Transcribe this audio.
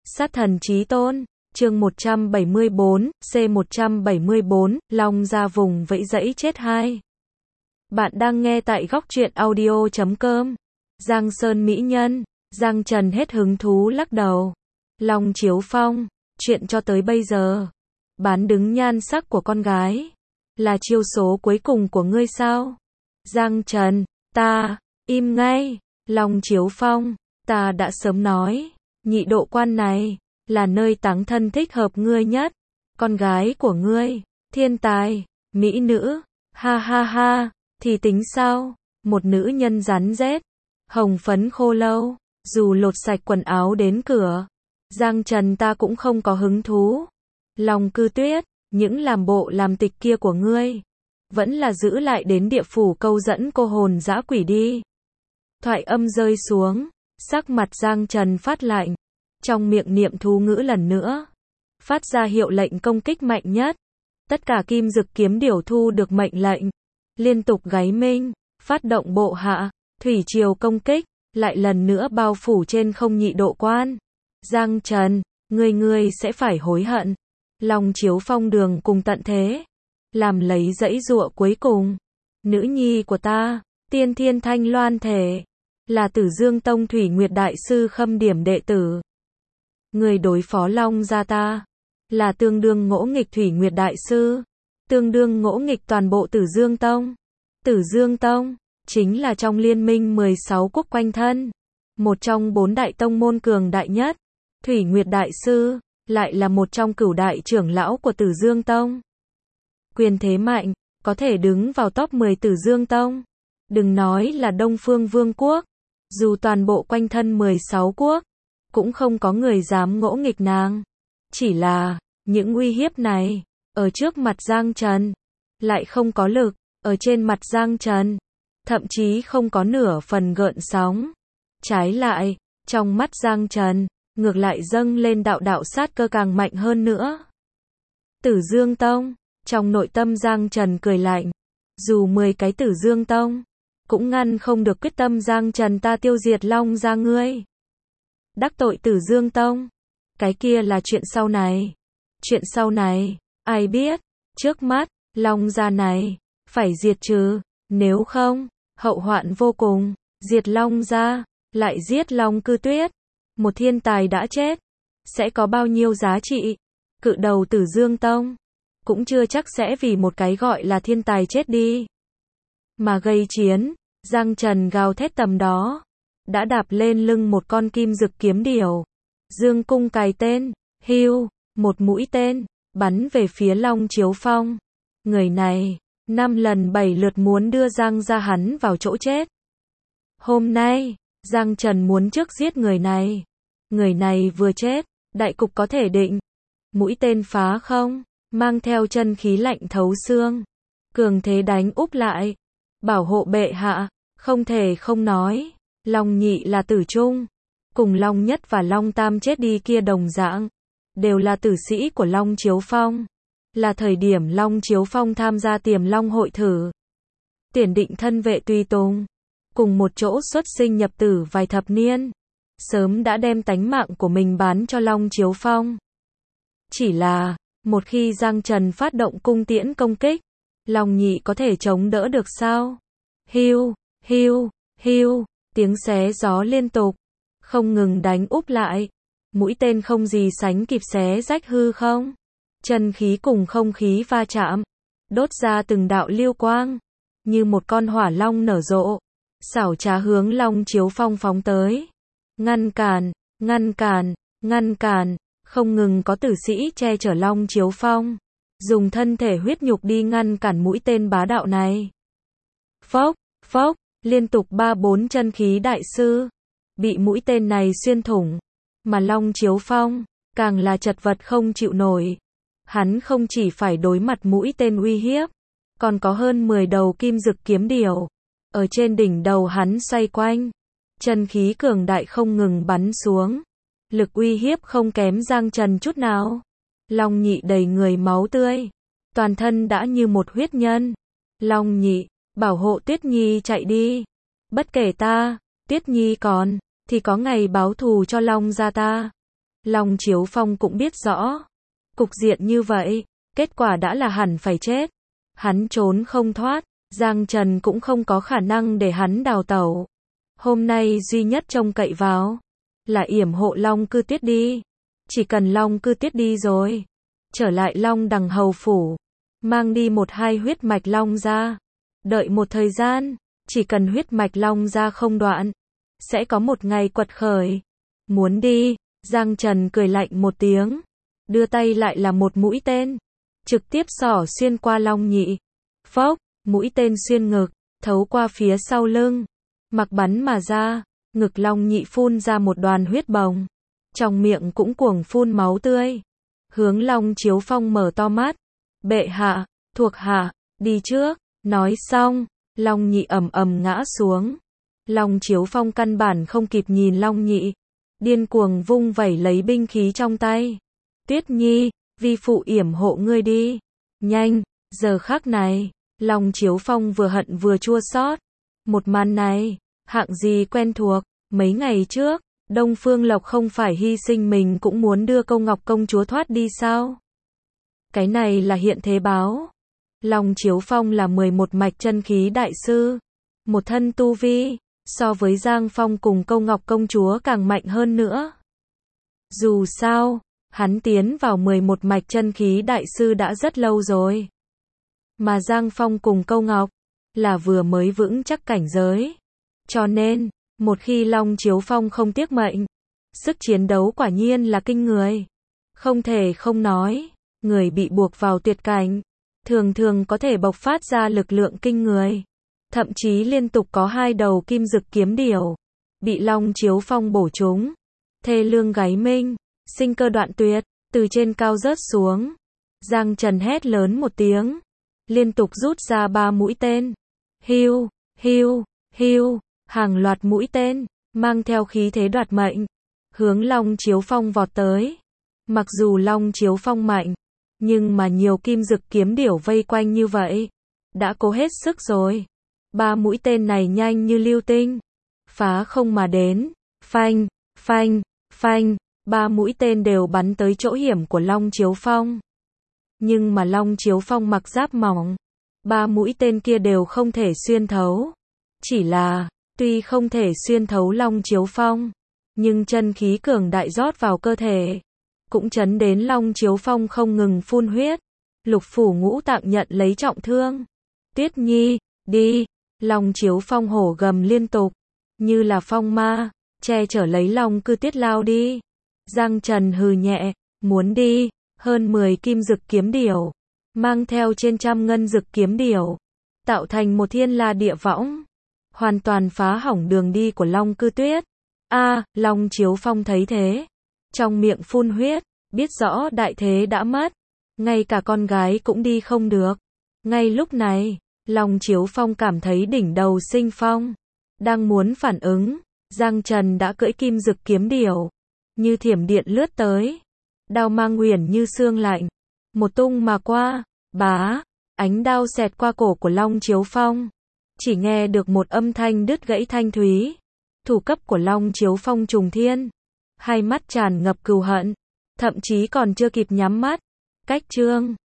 Sát thần chí tôn, chương 174, C174, Long ra vùng vẫy dẫy chết 2. Bạn đang nghe tại góc truyện audio.com. Giang Sơn mỹ nhân, Giang Trần hết hứng thú lắc đầu. Long Chiếu Phong, chuyện cho tới bây giờ, bán đứng nhan sắc của con gái, là chiêu số cuối cùng của ngươi sao? Giang Trần, im ngay. Long Chiếu Phong, ta đã sớm nói, nhị độ quan này là nơi táng thân thích hợp ngươi nhất. Con gái của ngươi, thiên tài, mỹ nữ, ha ha ha, thì tính sao? Một nữ nhân rắn rết, hồng phấn khô lâu, dù lột sạch quần áo đến cửa, Giang Trần ta cũng không có hứng thú. Long Cư Tuyết, những làm bộ làm tịch kia của ngươi, vẫn là giữ lại đến địa phủ câu dẫn cô hồn dã quỷ đi. Thoại âm rơi xuống, sắc mặt Giang Trần phát lạnh, trong miệng niệm thú ngữ lần nữa, phát ra hiệu lệnh công kích mạnh nhất. Tất cả kim dực kiếm điểu thu được mệnh lệnh, liên tục gáy minh, phát động bộ hạ, thủy triều công kích, lại lần nữa bao phủ trên không nhị độ quan. Giang Trần, ngươi sẽ phải hối hận. Long Chiếu Phong đường cùng tận thế, làm lấy dãy dụa cuối cùng. Nữ nhi của ta, tiên thiên thanh loan thể, là Tử Dương Tông Thủy Nguyệt Đại Sư khâm điểm đệ tử. Người đối phó Long gia ta, là tương đương ngỗ nghịch Thủy Nguyệt Đại Sư, tương đương ngỗ nghịch toàn bộ Tử Dương Tông. Tử Dương Tông, chính là trong liên minh 16 quốc quanh thân, một trong 4 đại tông môn cường đại nhất. Thủy Nguyệt Đại Sư, lại là một trong cửu đại trưởng lão của Tử Dương Tông. Quyền thế mạnh, có thể đứng vào top 10 Tử Dương Tông. Đừng nói là Đông Phương Vương quốc, dù toàn bộ quanh thân 16 quốc, cũng không có người dám ngỗ nghịch nàng. Chỉ là, những uy hiếp này, ở trước mặt Giang Trần, lại không có lực, ở trên mặt Giang Trần, thậm chí không có nửa phần gợn sóng. Trái lại, trong mắt Giang Trần, ngược lại dâng lên đạo đạo sát cơ càng mạnh hơn nữa. Tử Dương Tông, trong nội tâm Giang Trần cười lạnh, dù 10 cái Tử Dương Tông, cũng ngăn không được quyết tâm Giang Trần ta tiêu diệt Long gia ngươi. Đắc tội Tử Dương Tông, cái kia là chuyện sau này. Chuyện sau này, ai biết, trước mắt, Long gia này, phải diệt trừ, nếu không, hậu hoạn vô cùng. Diệt Long gia, lại giết Long Cư Tuyết, một thiên tài đã chết, sẽ có bao nhiêu giá trị? Cự đầu Tử Dương Tông, cũng chưa chắc sẽ vì một cái gọi là thiên tài chết đi mà gây chiến. Giang Trần gào thét tầm đó, đã đạp lên lưng một con kim dực kiếm điểu, dương cung cài tên, hưu, một mũi tên, bắn về phía Long Chiếu Phong. Người này, 5 lần 7 lượt muốn đưa Giang gia hắn vào chỗ chết. Hôm nay, Giang Trần muốn trước giết người này. Người này vừa chết, đại cục có thể định. Mũi tên phá không, mang theo chân khí lạnh thấu xương. Cường thế đánh úp lại. Bảo hộ bệ hạ, không thể không nói. Long nhị là tử trung, cùng Long nhất và Long tam chết đi kia đồng dạng, đều là tử sĩ của Long Chiếu Phong. Là thời điểm Long Chiếu Phong tham gia Tiềm Long hội thử, tiền định thân vệ tùy tùng, cùng một chỗ xuất sinh nhập tử vài thập niên, sớm đã đem tánh mạng của mình bán cho Long Chiếu Phong. Chỉ là, một khi Giang Trần phát động cung tiễn công kích, Long nhị có thể chống đỡ được sao? Hưu, hưu, hưu, tiếng xé gió liên tục, không ngừng đánh úp lại. Mũi tên không gì sánh kịp xé rách hư không. Chân khí cùng không khí va chạm, đốt ra từng đạo lưu quang, như một con hỏa long nở rộ, xảo trá hướng Long Chiếu Phong phóng tới. Ngăn cản, ngăn cản, ngăn cản, không ngừng có tử sĩ che chở Long Chiếu Phong, dùng thân thể huyết nhục đi ngăn cản mũi tên bá đạo này. Phốc, phốc, liên tục 3-4 chân khí đại sư bị mũi tên này xuyên thủng, mà Long Chiếu Phong càng là chật vật không chịu nổi. Hắn không chỉ phải đối mặt mũi tên uy hiếp, còn có hơn 10 đầu kim dực kiếm điểu ở trên đỉnh đầu hắn xoay quanh, chân khí cường đại không ngừng bắn xuống, lực uy hiếp không kém Giang Trần chút nào. Long nhị đầy người máu tươi, toàn thân đã như một huyết nhân. Long nhị, bảo hộ Tuyết Nhi chạy đi. Bất kể ta, Tuyết Nhi còn, thì có ngày báo thù cho Long gia ta. Long Chiếu Phong cũng biết rõ. Cục diện như vậy, kết quả đã là hẳn phải chết. Hắn trốn không thoát, Giang Trần cũng không có khả năng để hắn đào tẩu. Hôm nay duy nhất trông cậy vào là yểm hộ Long Cư Tiết đi. Chỉ cần Long Cư Tiết đi rồi, trở lại Long Đằng hầu phủ, mang đi 1-2 huyết mạch Long ra. Đợi một thời gian, chỉ cần huyết mạch Long ra không đoạn, sẽ có một ngày quật khởi. Muốn đi, Giang Trần cười lạnh một tiếng, đưa tay lại là một mũi tên, trực tiếp xỏ xuyên qua Long Nhị. Phốc, mũi tên xuyên ngực, thấu qua phía sau lưng, mặc bắn mà ra, ngực Long Nhị phun ra một đoàn huyết bồng, trong miệng cũng cuồng phun máu tươi. Hướng Long Chiếu Phong mở to mắt, bệ hạ, thuộc hạ, đi trước. Nói xong, Long Nhị ầm ầm ngã xuống. Long Chiếu Phong căn bản không kịp nhìn Long Nhị, điên cuồng vung vẩy lấy binh khí trong tay. Tuyết Nhi, vi phụ yểm hộ ngươi đi. Nhanh, giờ khắc này, Long Chiếu Phong vừa hận vừa chua xót. Một màn này, hạng gì quen thuộc, mấy ngày trước, Đông Phương Lộc không phải hy sinh mình cũng muốn đưa Câu Ngọc công chúa thoát đi sao? Cái này là hiện thế báo. Long Chiếu Phong là 11 mạch chân khí đại sư, một thân tu vi, so với Giang Phong cùng Câu Ngọc công chúa càng mạnh hơn nữa. Dù sao, hắn tiến vào 11 mạch chân khí đại sư đã rất lâu rồi. Mà Giang Phong cùng Câu Ngọc là vừa mới vững chắc cảnh giới. Cho nên, một khi Long Chiếu Phong không tiếc mệnh, sức chiến đấu quả nhiên là kinh người. Không thể không nói, người bị buộc vào tuyệt cảnh, thường thường có thể bộc phát ra lực lượng kinh người. Thậm chí liên tục có 2 đầu kim dực kiếm điểu bị Long Chiếu Phong bổ trúng, thê lương gáy minh, sinh cơ đoạn tuyệt, từ trên cao rớt xuống. Giang Trần hét lớn một tiếng, liên tục rút ra 3 mũi tên. Hiu, hiu, hiu, hàng loạt mũi tên, mang theo khí thế đoạt mệnh, hướng Long Chiếu Phong vọt tới. Mặc dù Long Chiếu Phong mạnh, nhưng mà nhiều kim dực kiếm điểu vây quanh như vậy, đã cố hết sức rồi. 3 mũi tên này nhanh như lưu tinh, phá không mà đến, phanh, phanh, phanh, 3 mũi tên đều bắn tới chỗ hiểm của Long Chiếu Phong. Nhưng mà Long Chiếu Phong mặc giáp mỏng, 3 mũi tên kia đều không thể xuyên thấu. Chỉ là, tuy không thể xuyên thấu Long Chiếu Phong, nhưng chân khí cường đại rót vào cơ thể, cũng chấn đến Long Chiếu Phong không ngừng phun huyết. Lục phủ ngũ tạng nhận lấy trọng thương. Tuyết Nhi, đi. Long Chiếu Phong hổ gầm liên tục, như là phong ma, che chở lấy Long Cư Tiết lao đi. Giang Trần hừ nhẹ, muốn đi, hơn 10 kim dực kiếm điểu, mang theo trên trăm ngân dực kiếm điểu, tạo thành một thiên la địa võng, hoàn toàn phá hỏng đường đi của Long Cư Tuyết. Long Chiếu Phong thấy thế, trong miệng phun huyết, biết rõ đại thế đã mất, ngay cả con gái cũng đi không được. Ngay lúc này, Long Chiếu Phong cảm thấy đỉnh đầu sinh phong, đang muốn phản ứng, Giang Trần đã cưỡi kim dực kiếm điểu, như thiểm điện lướt tới, đao mang huyền như xương lạnh, một tung mà qua, bá, ánh đao xẹt qua cổ của Long Chiếu Phong, chỉ nghe được một âm thanh đứt gãy thanh thúy. Thủ cấp của Long Chiếu Phong trùng thiên, hai mắt tràn ngập cừu hận, thậm chí còn chưa kịp nhắm mắt, cách trương